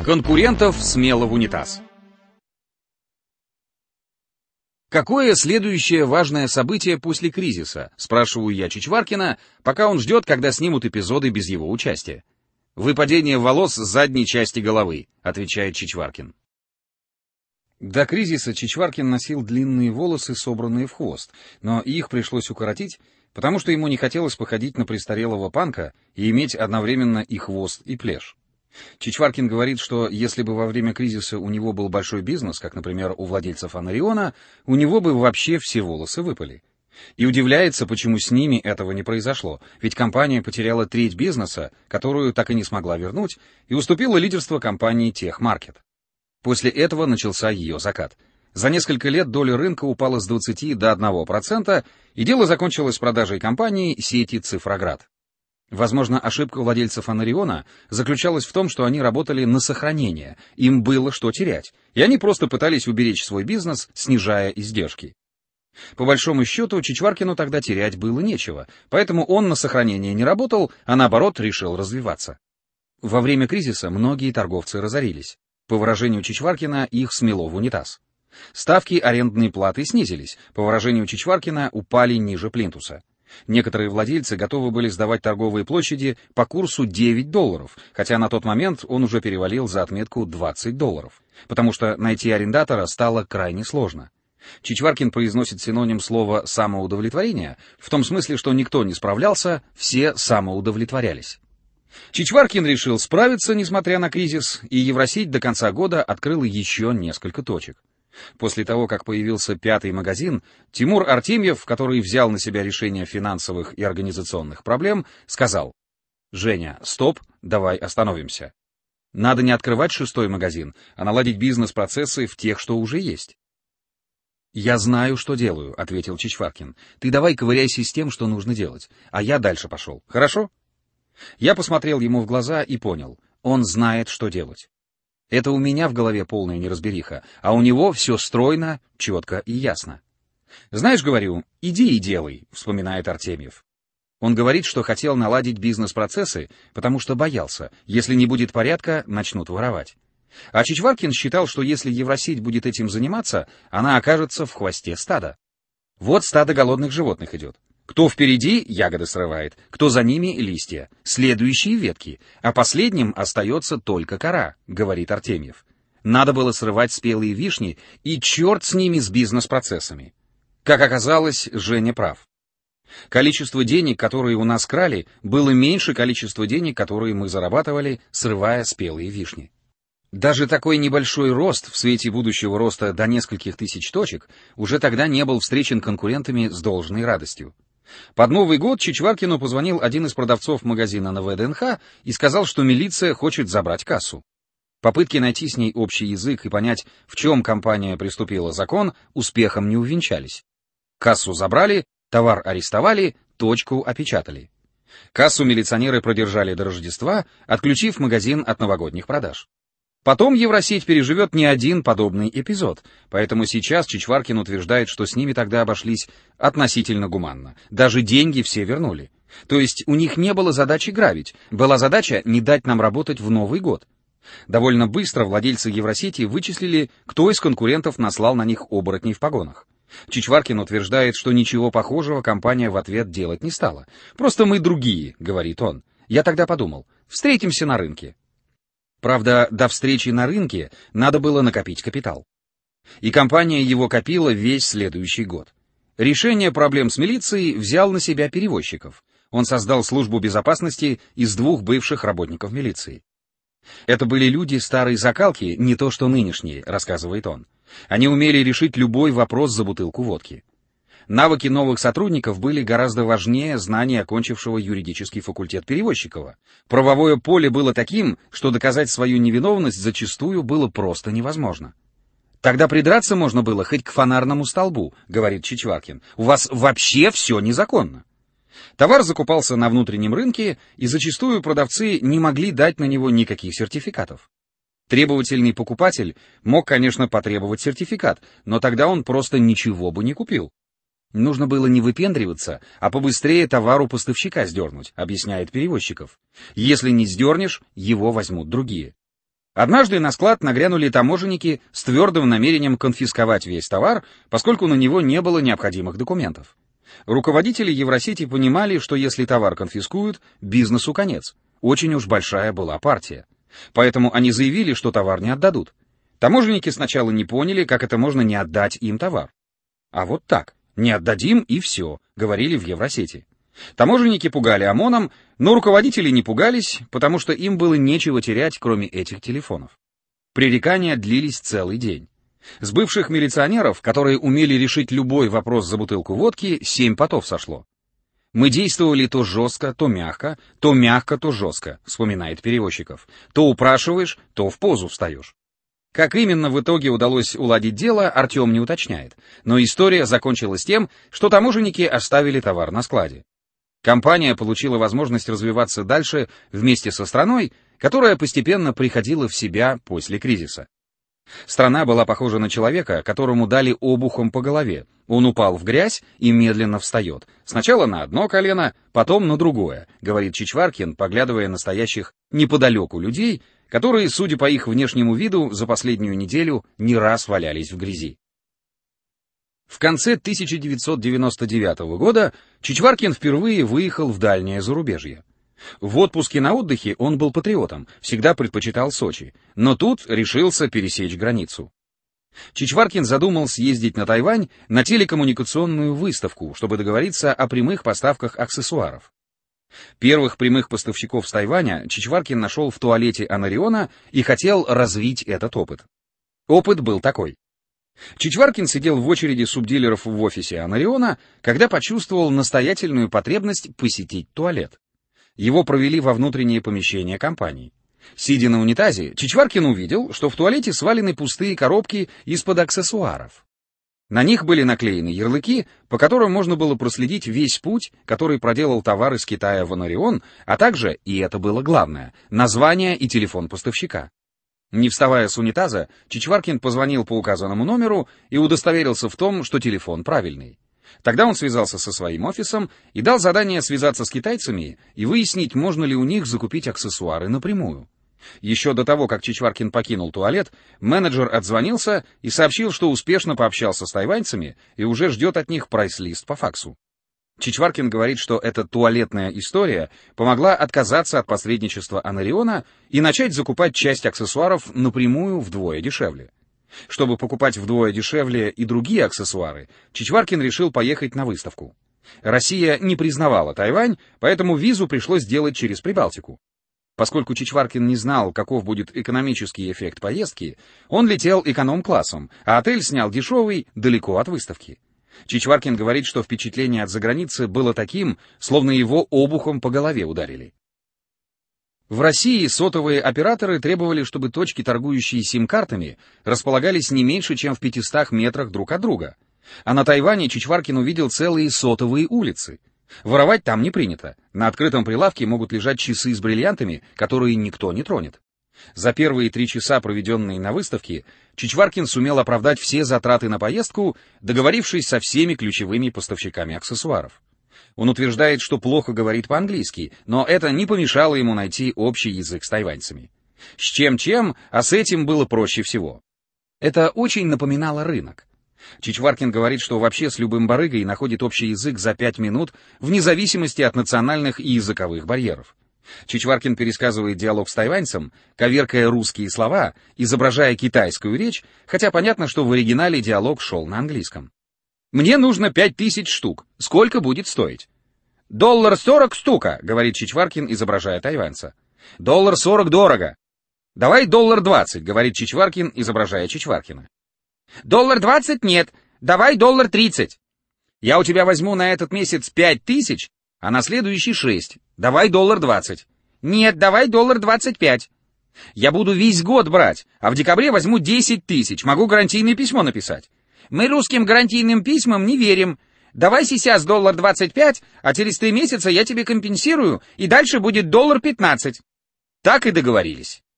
Конкурентов смело в унитаз. Какое следующее важное событие после кризиса? Спрашиваю я Чичваркина, пока он ждет, когда снимут эпизоды без его участия. Выпадение волос с задней части головы, отвечает Чичваркин. До кризиса Чичваркин носил длинные волосы, собранные в хвост, но их пришлось укоротить, потому что ему не хотелось походить на престарелого панка и иметь одновременно и хвост, и плешь. Чичваркин говорит, что если бы во время кризиса у него был большой бизнес, как, например, у владельцев Анариона, у него бы вообще все волосы выпали. И удивляется, почему с ними этого не произошло, ведь компания потеряла треть бизнеса, которую так и не смогла вернуть, и уступила лидерство компании Техмаркет. После этого начался ее закат. За несколько лет доля рынка упала с 20 до 1%, и дело закончилось продажей компании сети Цифроград. Возможно, ошибка владельцев Анариона заключалась в том, что они работали на сохранение, им было что терять, и они просто пытались уберечь свой бизнес, снижая издержки. По большому счету, Чичваркину тогда терять было нечего, поэтому он на сохранение не работал, а наоборот решил развиваться. Во время кризиса многие торговцы разорились. По выражению Чичваркина, их смело в унитаз. Ставки арендной платы снизились, по выражению Чичваркина, упали ниже плинтуса. Некоторые владельцы готовы были сдавать торговые площади по курсу $9, хотя на тот момент он уже перевалил за отметку $20, потому что найти арендатора стало крайне сложно. Чичваркин произносит синоним слова «самоудовлетворение» в том смысле, что никто не справлялся, все самоудовлетворялись. Чичваркин решил справиться, несмотря на кризис, и Евросеть до конца года открыла еще несколько точек. После того, как появился 5-й магазин, Тимур Артемьев, который взял на себя решение финансовых и организационных проблем, сказал: «Женя, стоп, давай остановимся. Надо не открывать 6-й магазин, а наладить бизнес-процессы в тех, что уже есть». «Я знаю, что делаю», — ответил Чичваркин. «Ты давай ковыряйся с тем, что нужно делать, а я дальше пошел. Хорошо?» Я посмотрел ему в глаза и понял, он знает, что делать. Это у меня в голове полная неразбериха, а у него все стройно, четко и ясно. «Знаешь, — говорю, — иди и делай», — вспоминает Артемьев. Он говорит, что хотел наладить бизнес-процессы, потому что боялся, если не будет порядка, начнут воровать. А Чичваркин считал, что если Евросеть будет этим заниматься, она окажется в хвосте стада. Вот стадо голодных животных идет. Кто впереди, ягоды срывает, кто за ними — листья, следующие — ветки, а последним остается только кора, говорит Артемьев. Надо было срывать спелые вишни, и черт с ними, с бизнес-процессами. Как оказалось, Женя прав. Количество денег, которые у нас крали, было меньше количества денег, которые мы зарабатывали, срывая спелые вишни. Даже такой небольшой рост в свете будущего роста до нескольких тысяч точек уже тогда не был встречен конкурентами с должной радостью. Под Новый год Чичваркину позвонил один из продавцов магазина на ВДНХ и сказал, что милиция хочет забрать кассу. Попытки найти с ней общий язык и понять, в чем компания приступила закон, успехом не увенчались. Кассу забрали, товар арестовали, точку опечатали. Кассу милиционеры продержали до Рождества, отключив магазин от новогодних продаж. Потом Евросеть переживет не один подобный эпизод, поэтому сейчас Чичваркин утверждает, что с ними тогда обошлись относительно гуманно. Даже деньги все вернули. То есть у них не было задачи грабить, была задача не дать нам работать в Новый год. Довольно быстро владельцы Евросети вычислили, кто из конкурентов наслал на них оборотней в погонах. Чичваркин утверждает, что ничего похожего компания в ответ делать не стала. «Просто мы другие», — говорит он. Я тогда подумал, встретимся на рынке. Правда, до встречи на рынке надо было накопить капитал. И компания его копила весь следующий год. Решение проблем с милицией взял на себя перевозчиков. Он создал службу безопасности из 2 бывших работников милиции. Это были люди старой закалки, не то что нынешние, рассказывает он. Они умели решить любой вопрос за бутылку водки. Навыки новых сотрудников были гораздо важнее знаний окончившего юридический факультет Перевозчикова. Правовое поле было таким, что доказать свою невиновность зачастую было просто невозможно. «Тогда придраться можно было хоть к фонарному столбу», — говорит Чичваркин. «У вас вообще все незаконно». Товар закупался на внутреннем рынке, и зачастую продавцы не могли дать на него никаких сертификатов. Требовательный покупатель мог, конечно, потребовать сертификат, но тогда он просто ничего бы не купил. Нужно было не выпендриваться, а побыстрее товару поставщика сдернуть, объясняет Перевозчиков. Если не сдернешь, его возьмут другие. Однажды на склад нагрянули таможенники с твердым намерением конфисковать весь товар, поскольку на него не было необходимых документов. Руководители Евросети понимали, что если товар конфискуют, бизнесу конец. Очень уж большая была партия. Поэтому они заявили, что товар не отдадут. Таможенники сначала не поняли, как это можно не отдать им товар. А вот так, не отдадим и все, говорили в Евросети. Таможенники пугали ОМОНом, но руководители не пугались, потому что им было нечего терять, кроме этих телефонов. Пререкания длились целый день. С бывших милиционеров, которые умели решить любой вопрос за бутылку водки, 7 потов сошло. «Мы действовали то жестко, то мягко, то жестко», вспоминает Перевозчиков. «То упрашиваешь, то в позу встаешь». Как именно в итоге удалось уладить дело, Артем не уточняет, но история закончилась тем, что таможенники оставили товар на складе. Компания получила возможность развиваться дальше вместе со страной, которая постепенно приходила в себя после кризиса. Страна была похожа на человека, которому дали обухом по голове. Он упал в грязь и медленно встает. Сначала на одно колено, потом на другое, говорит Чичваркин, поглядывая на стоящих неподалеку людей, которые, судя по их внешнему виду, за последнюю неделю не раз валялись в грязи. В конце 1999 года Чичваркин впервые выехал в дальнее зарубежье. В отпуске на отдыхе он был патриотом, всегда предпочитал Сочи, но тут решился пересечь границу. Чичваркин задумал съездить на Тайвань на телекоммуникационную выставку, чтобы договориться о прямых поставках аксессуаров. Первых прямых поставщиков с Тайваня Чичваркин нашел в туалете Анариона и хотел развить этот опыт. Опыт был такой. Чичваркин сидел в очереди субдилеров в офисе Анариона, когда почувствовал настоятельную потребность посетить туалет. Его провели во внутреннее помещение компании. Сидя на унитазе, Чичваркин увидел, что в туалете свалены пустые коробки из-под аксессуаров. На них были наклеены ярлыки, по которым можно было проследить весь путь, который проделал товар из Китая в Анарион, а также, и это было главное, название и телефон поставщика. Не вставая с унитаза, Чичваркин позвонил по указанному номеру и удостоверился в том, что телефон правильный. Тогда он связался со своим офисом и дал задание связаться с китайцами и выяснить, можно ли у них закупить аксессуары напрямую. Еще до того, как Чичваркин покинул туалет, менеджер отзвонился и сообщил, что успешно пообщался с тайваньцами и уже ждет от них прайс-лист по факсу. Чичваркин говорит, что эта туалетная история помогла отказаться от посредничества Анариона и начать закупать часть аксессуаров напрямую вдвое дешевле. Чтобы покупать вдвое дешевле и другие аксессуары, Чичваркин решил поехать на выставку. Россия не признавала Тайвань, поэтому визу пришлось делать через Прибалтику. Поскольку Чичваркин не знал, каков будет экономический эффект поездки, он летел эконом-классом, а отель снял дешевый, далеко от выставки. Чичваркин говорит, что впечатление от заграницы было таким, словно его обухом по голове ударили. В России сотовые операторы требовали, чтобы точки, торгующие сим-картами, располагались не меньше, чем в 500 метрах друг от друга. А на Тайване Чичваркин увидел целые сотовые улицы. Воровать там не принято. На открытом прилавке могут лежать часы с бриллиантами, которые никто не тронет. За первые 3 часа, проведенные на выставке, Чичваркин сумел оправдать все затраты на поездку, договорившись со всеми ключевыми поставщиками аксессуаров. Он утверждает, что плохо говорит по-английски, но это не помешало ему найти общий язык с тайваньцами. С чем-чем, а с этим было проще всего. Это очень напоминало рынок. Чичваркин говорит, что вообще с любым барыгой находит общий язык за 5 минут, вне зависимости от национальных и языковых барьеров. Чичваркин пересказывает диалог с тайваньцем, коверкая русские слова, изображая китайскую речь, хотя понятно, что в оригинале диалог шел на английском. «Мне нужно 5000 штук. Сколько будет стоить?» $1.40 штука, говорит Чичваркин, изображая тайваньца. $1.40 дорого. Давай $20, говорит Чичваркин, изображая Чичваркина. $20 нет, давай $30. Я у тебя возьму на этот месяц 5000, а на следующий 6. Давай $20. Нет, давай $25. Я буду весь год брать, а в декабре возьму 10 000, могу гарантийное письмо написать. Мы русским гарантийным письмам не верим. Давай сейчас $25, а через 3 месяца я тебе компенсирую, и дальше будет $15. Так и договорились.